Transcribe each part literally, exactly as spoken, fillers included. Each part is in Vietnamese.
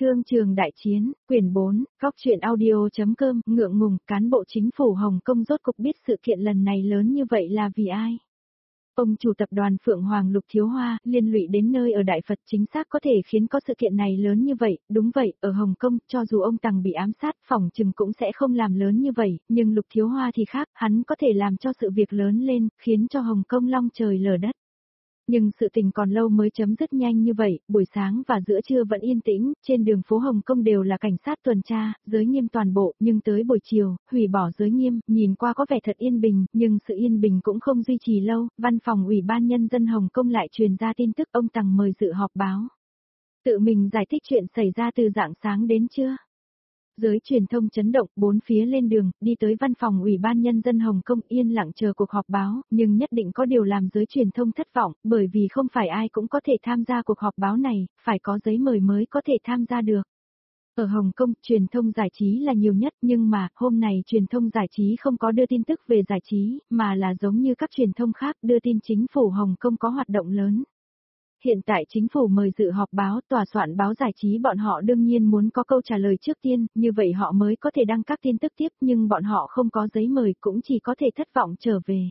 Thương trường đại chiến, quyển bốn, góc truyện audio.com, ngượng ngùng, cán bộ chính phủ Hồng Kông rốt cục biết sự kiện lần này lớn như vậy là vì ai? Ông chủ tập đoàn Phượng Hoàng Lục Thiếu Hoa, liên lụy đến nơi ở Đại Phật chính xác có thể khiến có sự kiện này lớn như vậy, đúng vậy, ở Hồng Kông, cho dù ông Tằng bị ám sát, phỏng chừng cũng sẽ không làm lớn như vậy, nhưng Lục Thiếu Hoa thì khác, hắn có thể làm cho sự việc lớn lên, khiến cho Hồng Kông long trời lở đất. Nhưng sự tình còn lâu mới chấm dứt nhanh như vậy, buổi sáng và giữa trưa vẫn yên tĩnh, trên đường phố Hồng Kông đều là cảnh sát tuần tra, giới nghiêm toàn bộ, nhưng tới buổi chiều, hủy bỏ giới nghiêm, nhìn qua có vẻ thật yên bình, nhưng sự yên bình cũng không duy trì lâu, văn phòng Ủy ban Nhân dân Hồng Kông lại truyền ra tin tức ông Tằng mời dự họp báo. Tự mình giải thích chuyện xảy ra từ rạng sáng đến trưa. Giới truyền thông chấn động, bốn phía lên đường, đi tới văn phòng Ủy ban Nhân dân Hồng Kông yên lặng chờ cuộc họp báo, nhưng nhất định có điều làm giới truyền thông thất vọng, bởi vì không phải ai cũng có thể tham gia cuộc họp báo này, phải có giấy mời mới có thể tham gia được. Ở Hồng Kông, truyền thông giải trí là nhiều nhất, nhưng mà, hôm này truyền thông giải trí không có đưa tin tức về giải trí, mà là giống như các truyền thông khác đưa tin chính phủ Hồng Kông có hoạt động lớn. Hiện tại chính phủ mời dự họp báo, tòa soạn báo giải trí bọn họ đương nhiên muốn có câu trả lời trước tiên, như vậy họ mới có thể đăng các tin tức tiếp, nhưng bọn họ không có giấy mời cũng chỉ có thể thất vọng trở về.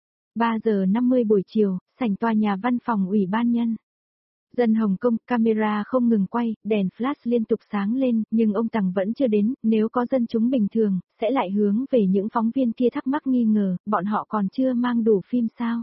ba giờ năm mươi buổi chiều, sảnh tòa nhà văn phòng Ủy ban Nhân dân Hồng Kông, camera không ngừng quay, đèn flash liên tục sáng lên, nhưng ông Tằng vẫn chưa đến, nếu có dân chúng bình thường, sẽ lại hướng về những phóng viên kia thắc mắc nghi ngờ, bọn họ còn chưa mang đủ phim sao?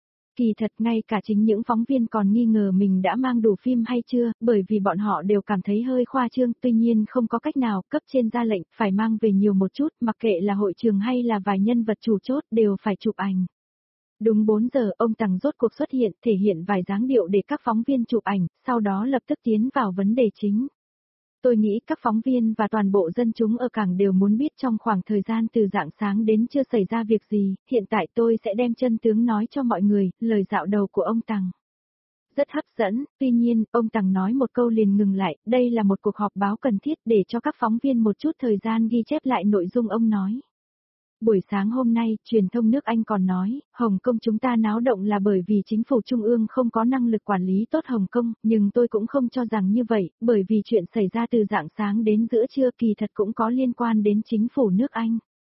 Kỳ thật ngay cả chính những phóng viên còn nghi ngờ mình đã mang đủ phim hay chưa, bởi vì bọn họ đều cảm thấy hơi khoa trương, tuy nhiên không có cách nào, cấp trên ra lệnh, phải mang về nhiều một chút, mặc kệ là hội trường hay là vài nhân vật chủ chốt, đều phải chụp ảnh. Đúng bốn giờ, ông Tằng rốt cuộc xuất hiện, thể hiện vài dáng điệu để các phóng viên chụp ảnh, sau đó lập tức tiến vào vấn đề chính. Tôi nghĩ các phóng viên và toàn bộ dân chúng ở cảng đều muốn biết trong khoảng thời gian từ rạng sáng đến chưa xảy ra việc gì, hiện tại tôi sẽ đem chân tướng nói cho mọi người, lời dạo đầu của ông Tằng. Rất hấp dẫn, tuy nhiên, ông Tằng nói một câu liền ngừng lại, đây là một cuộc họp báo cần thiết để cho các phóng viên một chút thời gian ghi chép lại nội dung ông nói. Buổi sáng hôm nay, truyền thông nước Anh còn nói, Hồng Kông chúng ta náo động là bởi vì chính phủ trung ương không có năng lực quản lý tốt Hồng Kông, nhưng tôi cũng không cho rằng như vậy, bởi vì chuyện xảy ra từ rạng sáng đến giữa trưa kỳ thật cũng có liên quan đến chính phủ nước Anh.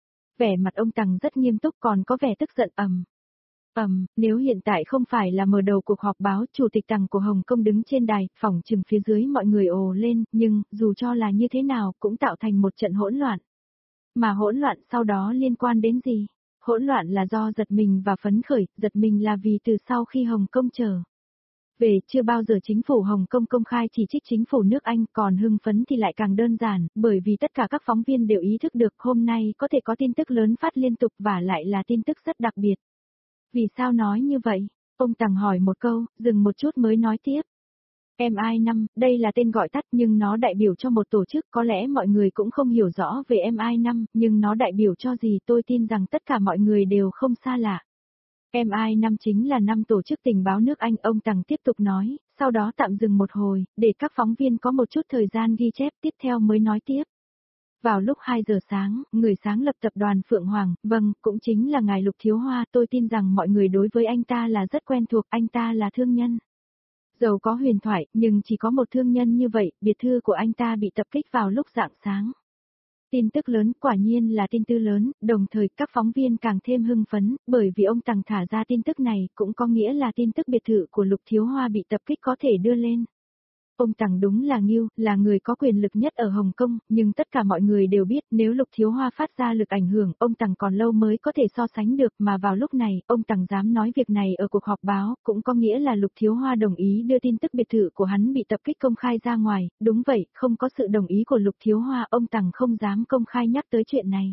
Vẻ mặt ông Tằng rất nghiêm túc còn có vẻ tức giận ầm. Ầm, nếu hiện tại không phải là mở đầu cuộc họp báo, chủ tịch Tằng của Hồng Kông đứng trên đài, phỏng chừng phía dưới mọi người ồ lên, nhưng, dù cho là như thế nào, cũng tạo thành một trận hỗn loạn. Mà hỗn loạn sau đó liên quan đến gì? Hỗn loạn là do giật mình và phấn khởi, giật mình là vì từ sau khi Hồng Kông trở về chưa bao giờ chính phủ Hồng Kông công khai chỉ trích chính phủ nước Anh, còn hưng phấn thì lại càng đơn giản, bởi vì tất cả các phóng viên đều ý thức được hôm nay có thể có tin tức lớn phát liên tục và lại là tin tức rất đặc biệt. Vì sao nói như vậy? Ông Tằng hỏi một câu, dừng một chút mới nói tiếp. em i năm, đây là tên gọi tắt nhưng nó đại biểu cho một tổ chức, có lẽ mọi người cũng không hiểu rõ về em i năm, nhưng nó đại biểu cho gì tôi tin rằng tất cả mọi người đều không xa lạ. em i năm chính là năm tổ chức tình báo nước Anh, ông Tằng tiếp tục nói, sau đó tạm dừng một hồi, để các phóng viên có một chút thời gian ghi chép, tiếp theo mới nói tiếp. Vào lúc hai giờ sáng, người sáng lập tập đoàn Phượng Hoàng, vâng, cũng chính là ngài Lục Thiếu Hoa, tôi tin rằng mọi người đối với anh ta là rất quen thuộc, anh ta là thương nhân. Dầu có huyền thoại, nhưng chỉ có một thương nhân như vậy, biệt thự của anh ta bị tập kích vào lúc rạng sáng. Tin tức lớn, quả nhiên là tin tư lớn, đồng thời các phóng viên càng thêm hưng phấn, bởi vì ông Tằng thả ra tin tức này, cũng có nghĩa là tin tức biệt thự của Lục Thiếu Hoa bị tập kích có thể đưa lên. Ông Tằng đúng là nghiêu, là người có quyền lực nhất ở Hồng Kông, nhưng tất cả mọi người đều biết nếu Lục Thiếu Hoa phát ra lực ảnh hưởng, ông Tằng còn lâu mới có thể so sánh được, mà vào lúc này, ông Tằng dám nói việc này ở cuộc họp báo, cũng có nghĩa là Lục Thiếu Hoa đồng ý đưa tin tức biệt thự của hắn bị tập kích công khai ra ngoài, đúng vậy, không có sự đồng ý của Lục Thiếu Hoa, ông Tằng không dám công khai nhắc tới chuyện này.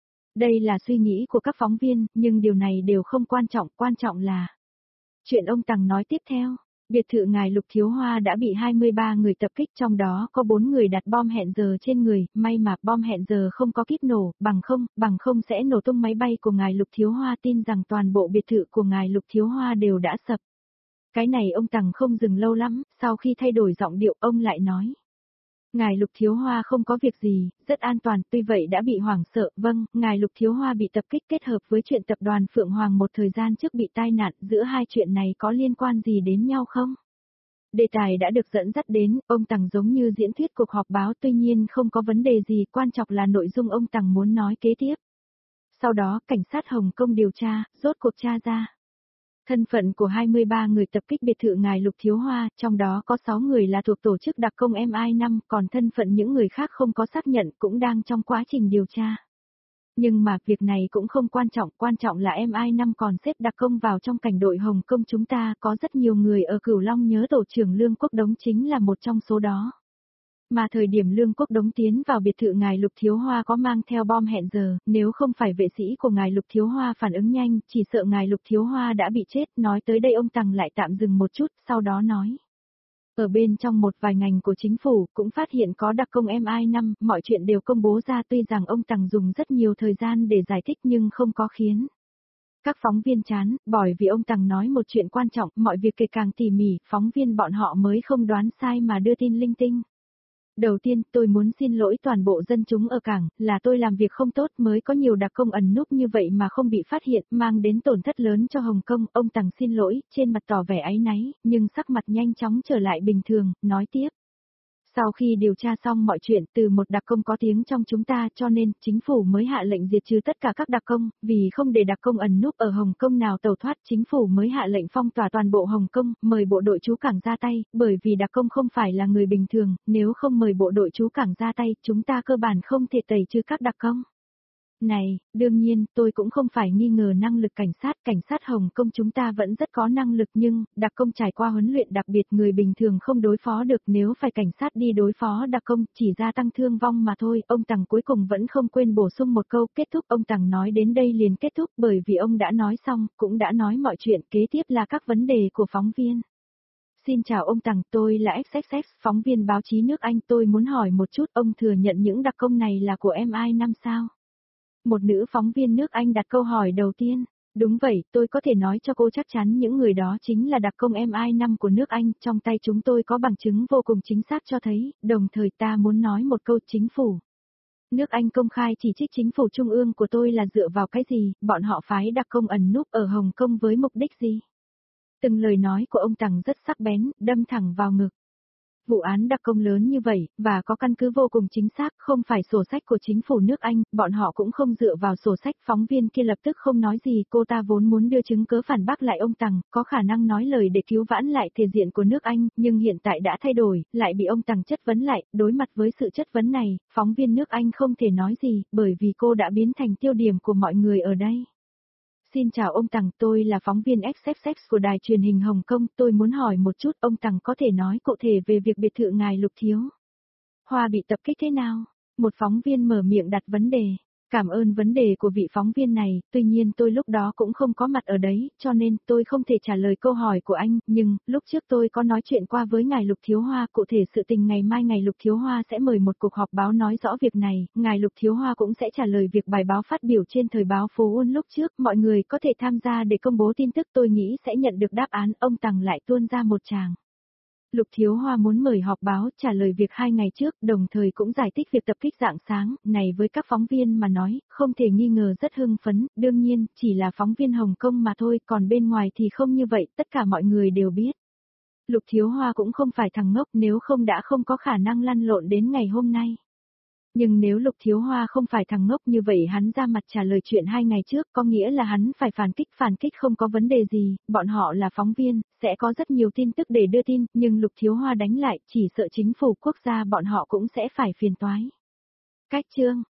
Đây là suy nghĩ của các phóng viên, nhưng điều này đều không quan trọng, quan trọng là chuyện ông Tằng nói tiếp theo. Biệt thự ngài Lục Thiếu Hoa đã bị hai mươi ba người tập kích, trong đó có bốn người đặt bom hẹn giờ trên người, may mà bom hẹn giờ không có kíp nổ, bằng không, bằng không sẽ nổ tung máy bay của ngài Lục Thiếu Hoa, tin rằng toàn bộ biệt thự của ngài Lục Thiếu Hoa đều đã sập. Cái này ông Tằng không dừng lâu lắm, sau khi thay đổi giọng điệu ông lại nói. Ngài Lục Thiếu Hoa không có việc gì, rất an toàn, tuy vậy đã bị hoảng sợ, vâng, ngài Lục Thiếu Hoa bị tập kích kết hợp với chuyện tập đoàn Phượng Hoàng một thời gian trước bị tai nạn, giữa hai chuyện này có liên quan gì đến nhau không? Đề tài đã được dẫn dắt đến, ông Tằng giống như diễn thuyết cuộc họp báo, tuy nhiên không có vấn đề gì, quan trọng là nội dung ông Tằng muốn nói kế tiếp. Sau đó, cảnh sát Hồng Kông điều tra, rốt cuộc tra ra. Thân phận của hai mươi ba người tập kích biệt thự ngài Lục Thiếu Hoa, trong đó có sáu người là thuộc tổ chức đặc công M I năm, còn thân phận những người khác không có xác nhận, cũng đang trong quá trình điều tra. Nhưng mà việc này cũng không quan trọng, quan trọng là M I năm còn xếp đặc công vào trong cảnh đội Hồng Kông chúng ta, có rất nhiều người ở Cửu Long nhớ tổ trưởng Lương Quốc Đống chính là một trong số đó. Mà thời điểm Lương Quốc Đống tiến vào biệt thự ngài Lục Thiếu Hoa có mang theo bom hẹn giờ, nếu không phải vệ sĩ của ngài Lục Thiếu Hoa phản ứng nhanh, chỉ sợ ngài Lục Thiếu Hoa đã bị chết. Nói tới đây ông Tằng lại tạm dừng một chút, sau đó nói. Ở bên trong một vài ngành của chính phủ cũng phát hiện có đặc công M I năm, mọi chuyện đều công bố ra, tuy rằng ông Tằng dùng rất nhiều thời gian để giải thích nhưng không có khiến các phóng viên chán, bởi vì ông Tằng nói một chuyện quan trọng, mọi việc kể càng tỉ mỉ, phóng viên bọn họ mới không đoán sai mà đưa tin linh tinh. Đầu tiên, tôi muốn xin lỗi toàn bộ dân chúng ở cảng, là tôi làm việc không tốt mới có nhiều đặc công ẩn núp như vậy mà không bị phát hiện, mang đến tổn thất lớn cho Hồng Kông. Ông Tằng xin lỗi, trên mặt tỏ vẻ áy náy, nhưng sắc mặt nhanh chóng trở lại bình thường, nói tiếp. Sau khi điều tra xong mọi chuyện từ một đặc công có tiếng trong chúng ta cho nên chính phủ mới hạ lệnh diệt trừ tất cả các đặc công, vì không để đặc công ẩn núp ở Hồng Kông nào tẩu thoát, chính phủ mới hạ lệnh phong tỏa toàn bộ Hồng Kông, mời bộ đội trú cảng ra tay, bởi vì đặc công không phải là người bình thường, nếu không mời bộ đội trú cảng ra tay, chúng ta cơ bản không thể tẩy trừ các đặc công. Này, đương nhiên, tôi cũng không phải nghi ngờ năng lực cảnh sát, cảnh sát Hồng Kông chúng ta vẫn rất có năng lực nhưng, đặc công trải qua huấn luyện đặc biệt người bình thường không đối phó được, nếu phải cảnh sát đi đối phó đặc công, chỉ gia tăng thương vong mà thôi. Ông Tằng cuối cùng vẫn không quên bổ sung một câu, kết thúc. Ông Tằng nói đến đây liền kết thúc, bởi vì ông đã nói xong, cũng đã nói mọi chuyện, kế tiếp là các vấn đề của phóng viên. Xin chào ông Tằng, tôi là ích ích ích, phóng viên báo chí nước Anh, tôi muốn hỏi một chút, ông thừa nhận những đặc công này là của M I năm sao? Một nữ phóng viên nước Anh đặt câu hỏi đầu tiên. Đúng vậy, tôi có thể nói cho cô chắc chắn những người đó chính là đặc công M I năm của nước Anh, trong tay chúng tôi có bằng chứng vô cùng chính xác cho thấy, đồng thời ta muốn nói một câu, chính phủ nước Anh công khai chỉ trích chính phủ trung ương của tôi là dựa vào cái gì, bọn họ phái đặc công ẩn núp ở Hồng Kông với mục đích gì? Từng lời nói của ông Tằng rất sắc bén, đâm thẳng vào ngực. Vụ án đặc công lớn như vậy, và có căn cứ vô cùng chính xác, không phải sổ sách của chính phủ nước Anh, bọn họ cũng không dựa vào sổ sách. Phóng viên kia lập tức không nói gì, cô ta vốn muốn đưa chứng cớ phản bác lại ông Tằng, có khả năng nói lời để cứu vãn lại thể diện của nước Anh, nhưng hiện tại đã thay đổi, lại bị ông Tằng chất vấn lại. Đối mặt với sự chất vấn này, phóng viên nước Anh không thể nói gì, bởi vì cô đã biến thành tiêu điểm của mọi người ở đây. Xin chào ông Tằng, tôi là phóng viên ích ích ích của đài truyền hình Hồng Kông, tôi muốn hỏi một chút, ông Tằng có thể nói cụ thể về việc biệt thự ngài Lục Thiếu Hoa bị tập kích thế nào? Một phóng viên mở miệng đặt vấn đề. Cảm ơn vấn đề của vị phóng viên này, tuy nhiên tôi lúc đó cũng không có mặt ở đấy, cho nên tôi không thể trả lời câu hỏi của anh, nhưng, lúc trước tôi có nói chuyện qua với ngài Lục Thiếu Hoa, cụ thể sự tình ngày mai ngài Lục Thiếu Hoa sẽ mời một cuộc họp báo nói rõ việc này, ngài Lục Thiếu Hoa cũng sẽ trả lời việc bài báo phát biểu trên thời báo Phố Uôn lúc trước, mọi người có thể tham gia để công bố tin tức, tôi nghĩ sẽ nhận được đáp án. Ông Tằng lại tuôn ra một tràng. Lục Thiếu Hoa muốn mời họp báo trả lời việc hai ngày trước, đồng thời cũng giải thích việc tập kích rạng sáng, này với các phóng viên mà nói, không thể nghi ngờ rất hưng phấn, đương nhiên, chỉ là phóng viên Hồng Kông mà thôi, còn bên ngoài thì không như vậy, tất cả mọi người đều biết. Lục Thiếu Hoa cũng không phải thằng ngốc, nếu không đã không có khả năng lăn lộn đến ngày hôm nay. Nhưng nếu Lục Thiếu Hoa không phải thằng ngốc như vậy hắn ra mặt trả lời chuyện hai ngày trước có nghĩa là hắn phải phản kích, phản kích không có vấn đề gì, bọn họ là phóng viên, sẽ có rất nhiều tin tức để đưa tin, nhưng Lục Thiếu Hoa đánh lại, chỉ sợ chính phủ quốc gia bọn họ cũng sẽ phải phiền toái. Cách chương